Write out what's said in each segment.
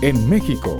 en México.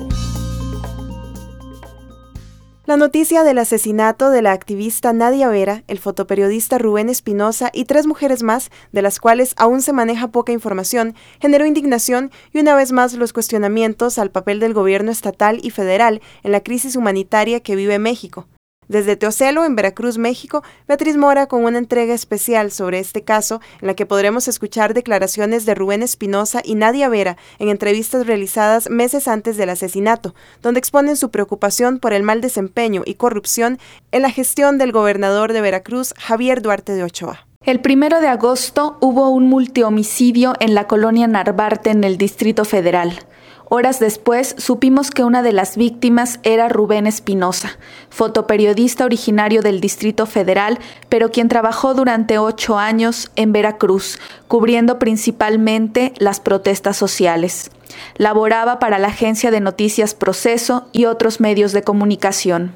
La noticia del asesinato de la activista Nadia Vera, el fotoperiodista Rubén Espinosa y 3 mujeres más, de las cuales aún se maneja poca información, generó indignación y una vez más los cuestionamientos al papel del gobierno estatal y federal en la crisis humanitaria que vive México. Desde Teocelo, en Veracruz, México, Beatriz Mora con una entrega especial sobre este caso, en la que podremos escuchar declaraciones de Rubén Espinosa y Nadia Vera en entrevistas realizadas meses antes del asesinato, donde exponen su preocupación por el mal desempeño y corrupción en la gestión del gobernador de Veracruz, Javier Duarte de Ochoa. El 1 de agosto hubo un multihomicidio en la colonia Narvarte, en el Distrito Federal. Horas después, supimos que una de las víctimas era Rubén Espinosa, fotoperiodista originario del Distrito Federal, pero quien trabajó durante 8 años en Veracruz, cubriendo principalmente las protestas sociales. Laboraba para la agencia de noticias Proceso y otros medios de comunicación.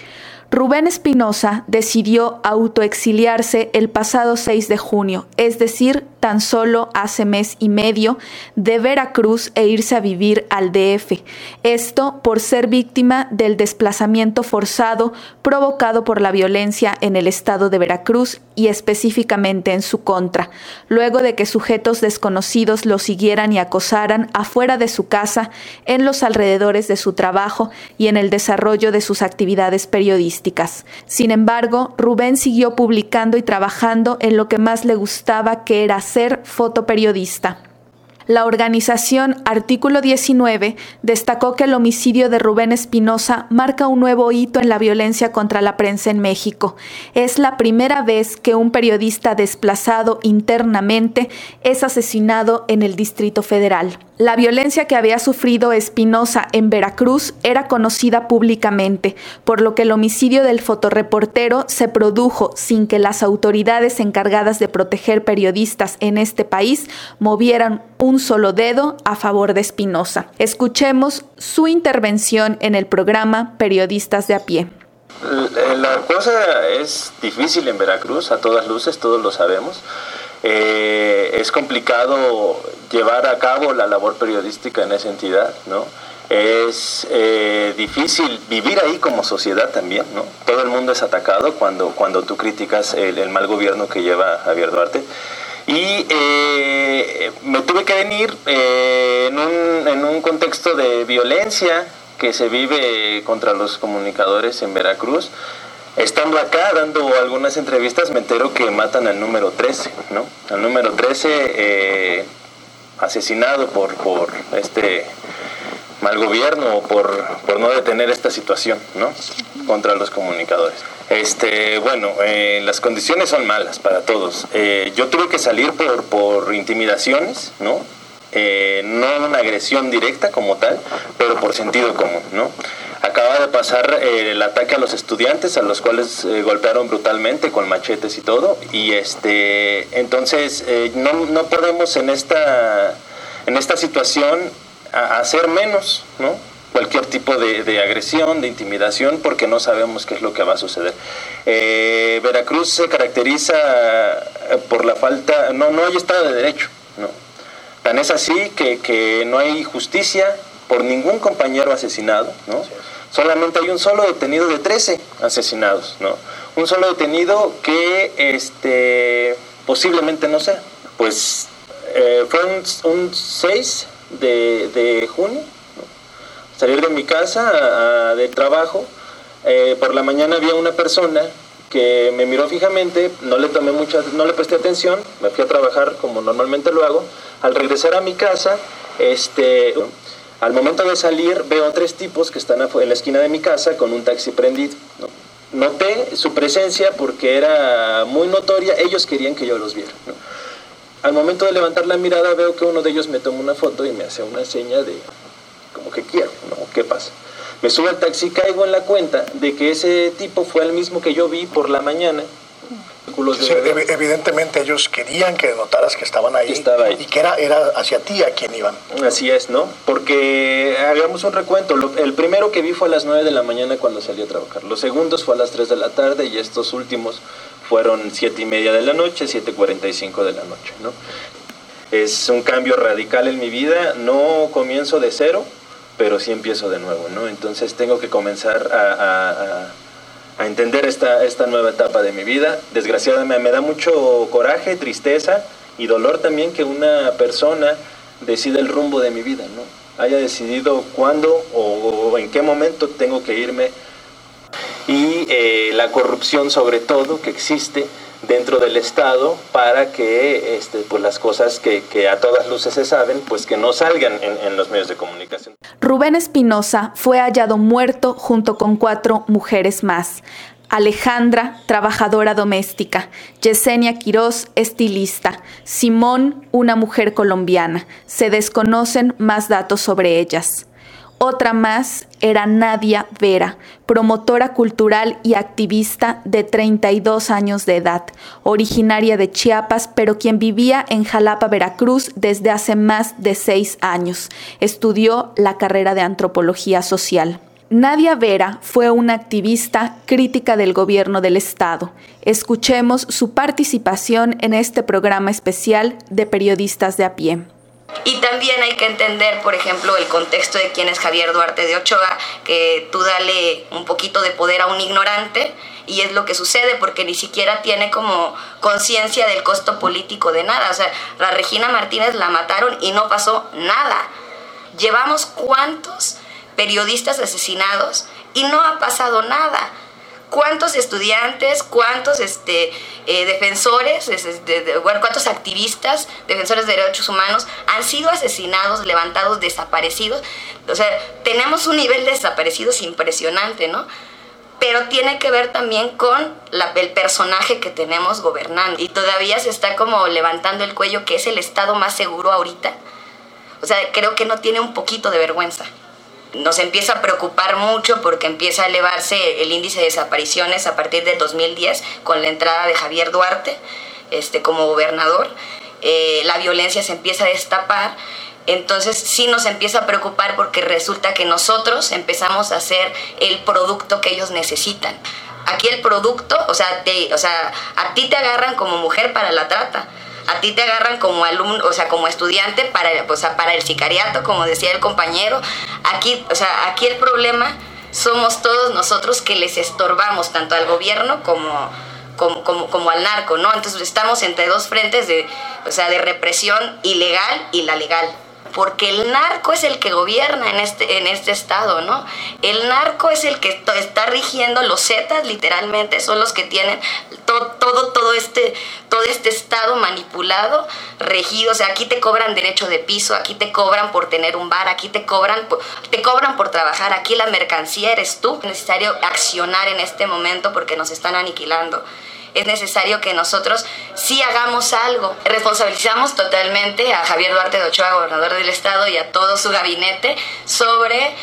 Rubén Espinosa decidió autoexiliarse el pasado 6 de junio, es decir, tan solo hace mes y medio, de Veracruz e irse a vivir al DF. Esto por ser víctima del desplazamiento forzado provocado por la violencia en el estado de Veracruz y específicamente en su contra, luego de que sujetos desconocidos lo siguieran y acosaran afuera de su casa, en los alrededores de su trabajo y en el desarrollo de sus actividades periodísticas. Sin embargo, Rubén siguió publicando y trabajando en lo que más le gustaba, que era ser fotoperiodista. La organización Artículo 19 destacó que el homicidio de Rubén Espinosa marca un nuevo hito en la violencia contra la prensa en México. Es la primera vez que un periodista desplazado internamente es asesinado en el Distrito Federal. La violencia que había sufrido Espinosa en Veracruz era conocida públicamente, por lo que el homicidio del fotoreportero se produjo sin que las autoridades encargadas de proteger periodistas en este país movieran un solo dedo a favor de Espinosa. Escuchemos su intervención en el programa Periodistas de a Pie. La cosa es difícil en Veracruz, a todas luces, todos lo sabemos. Es complicado llevar a cabo la labor periodística en esa entidad, ¿no? Es difícil vivir ahí como sociedad también, ¿no? Todo el mundo es atacado cuando tú criticas el mal gobierno que lleva Javier Duarte. Y me tuve que venir en un contexto de violencia que se vive contra los comunicadores en Veracruz. Estando acá dando algunas entrevistas, me entero que matan al número 13, ¿no? Al número 13 asesinado por este mal gobierno, por no detener esta situación, ¿no? Contra los comunicadores. Las condiciones son malas para todos. Yo tuve que salir por intimidaciones, ¿no? No una agresión directa como tal, pero por sentido común, ¿no? Acaba de pasar el ataque a los estudiantes, a los cuales golpearon brutalmente con machetes y todo, y entonces no podemos en esta situación hacer menos, ¿no? Cualquier tipo de agresión, de intimidación, porque no sabemos qué es lo que va a suceder. Veracruz se caracteriza por la falta, no hay Estado de Derecho, ¿no? Tan es así que no hay justicia por ningún compañero asesinado, ¿no? Solamente hay un solo detenido de 13 asesinados, ¿no? Un solo detenido que posiblemente no sea. Pues fue un 6 de junio, ¿no? Salir de mi casa del trabajo, por la mañana había una persona que me miró fijamente, no le presté atención, me fui a trabajar como normalmente lo hago. Al regresar a mi casa, al momento de salir veo 3 tipos que están en la esquina de mi casa con un taxi prendido, ¿no? Noté su presencia porque era muy notoria, ellos querían que yo los viera, ¿no? Al momento de levantar la mirada veo que uno de ellos me toma una foto y me hace una seña de como que quiero, ¿no? ¿Qué pasa? Me subo al taxi y caigo en la cuenta de que ese tipo fue el mismo que yo vi por la mañana. Sí, evidentemente ellos querían que notaras que estaban ahí, y que era hacia ti a quien iban. Así es, ¿no? Porque hagamos un recuento. El primero que vi fue a las 9 de la mañana cuando salí a trabajar. Los segundos fue a las 3 de la tarde y estos últimos fueron 7:30 de la noche, 7:45 de la noche, ¿no? Es un cambio radical en mi vida. No comienzo de cero, pero sí empiezo de nuevo, ¿no? Entonces tengo que comenzar a entender esta nueva etapa de mi vida. Desgraciadamente me da mucho coraje, tristeza y dolor también que una persona decida el rumbo de mi vida, ¿no? Haya decidido cuándo o en qué momento tengo que irme. Y la corrupción sobre todo que existe dentro del Estado para que pues las cosas que a todas luces se saben, pues que no salgan en los medios de comunicación. Rubén Espinosa fue hallado muerto junto con 4 mujeres más. Alejandra, trabajadora doméstica, Yesenia Quiroz, estilista, Simón, una mujer colombiana. Se desconocen más datos sobre ellas. Otra más era Nadia Vera, promotora cultural y activista de 32 años de edad, originaria de Chiapas, pero quien vivía en Jalapa, Veracruz, desde hace más de 6 años. Estudió la carrera de antropología social. Nadia Vera fue una activista crítica del gobierno del Estado. Escuchemos su participación en este programa especial de Periodistas de a pie. Y también hay que entender, por ejemplo, el contexto de quién es Javier Duarte de Ochoa, que tú dale un poquito de poder a un ignorante y es lo que sucede porque ni siquiera tiene como conciencia del costo político de nada. O sea, la Regina Martínez la mataron y no pasó nada. Llevamos ¿cuántos periodistas asesinados y no ha pasado nada? ¿Cuántos estudiantes, cuántos defensores, cuántos activistas, defensores de derechos humanos han sido asesinados, levantados, desaparecidos? O sea, tenemos un nivel de desaparecidos impresionante, ¿no? Pero tiene que ver también con el personaje que tenemos gobernando. Y todavía se está como levantando el cuello que es el estado más seguro ahorita. O sea, creo que no tiene un poquito de vergüenza. Nos empieza a preocupar mucho porque empieza a elevarse el índice de desapariciones a partir del 2010 con la entrada de Javier Duarte como gobernador. La violencia se empieza a destapar. Entonces sí nos empieza a preocupar porque resulta que nosotros empezamos a ser el producto que ellos necesitan. Aquí el producto, a ti te agarran como mujer para la trata. A ti te agarran como alumno, como estudiante para el sicariato, como decía el compañero. Aquí el problema somos todos nosotros que les estorbamos tanto al gobierno como al narco, ¿no? Entonces estamos entre dos frentes de represión ilegal y la legal. Porque el narco es el que gobierna en este estado, ¿no? El narco es el que está rigiendo, los zetas literalmente son los que tienen todo este estado manipulado, regido. O sea, aquí te cobran derecho de piso, aquí te cobran por tener un bar, aquí te cobran por trabajar, aquí la mercancía eres tú. Es necesario accionar en este momento porque nos están aniquilando. Es necesario que nosotros sí hagamos algo. Responsabilizamos totalmente a Javier Duarte de Ochoa, gobernador del estado, y a todo su gabinete sobre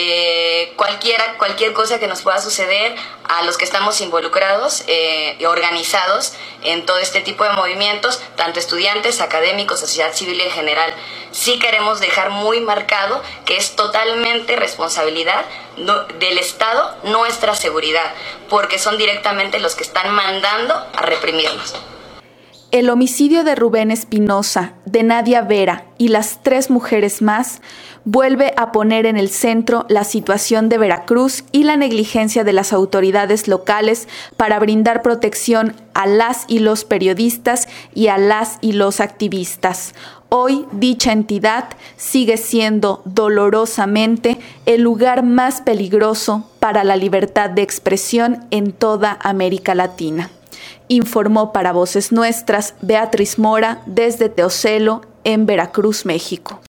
cualquier cosa que nos pueda suceder a los que estamos involucrados y organizados en todo este tipo de movimientos, tanto estudiantes, académicos, sociedad civil en general. Sí queremos dejar muy marcado que es totalmente responsabilidad del Estado nuestra seguridad, porque son directamente los que están mandando a reprimirnos. El homicidio de Rubén Espinosa, de Nadia Vera y las 3 mujeres más vuelve a poner en el centro la situación de Veracruz y la negligencia de las autoridades locales para brindar protección a las y los periodistas y a las y los activistas. Hoy, dicha entidad sigue siendo dolorosamente el lugar más peligroso para la libertad de expresión en toda América Latina. Informó para Voces Nuestras Beatriz Mora desde Teocelo, en Veracruz, México.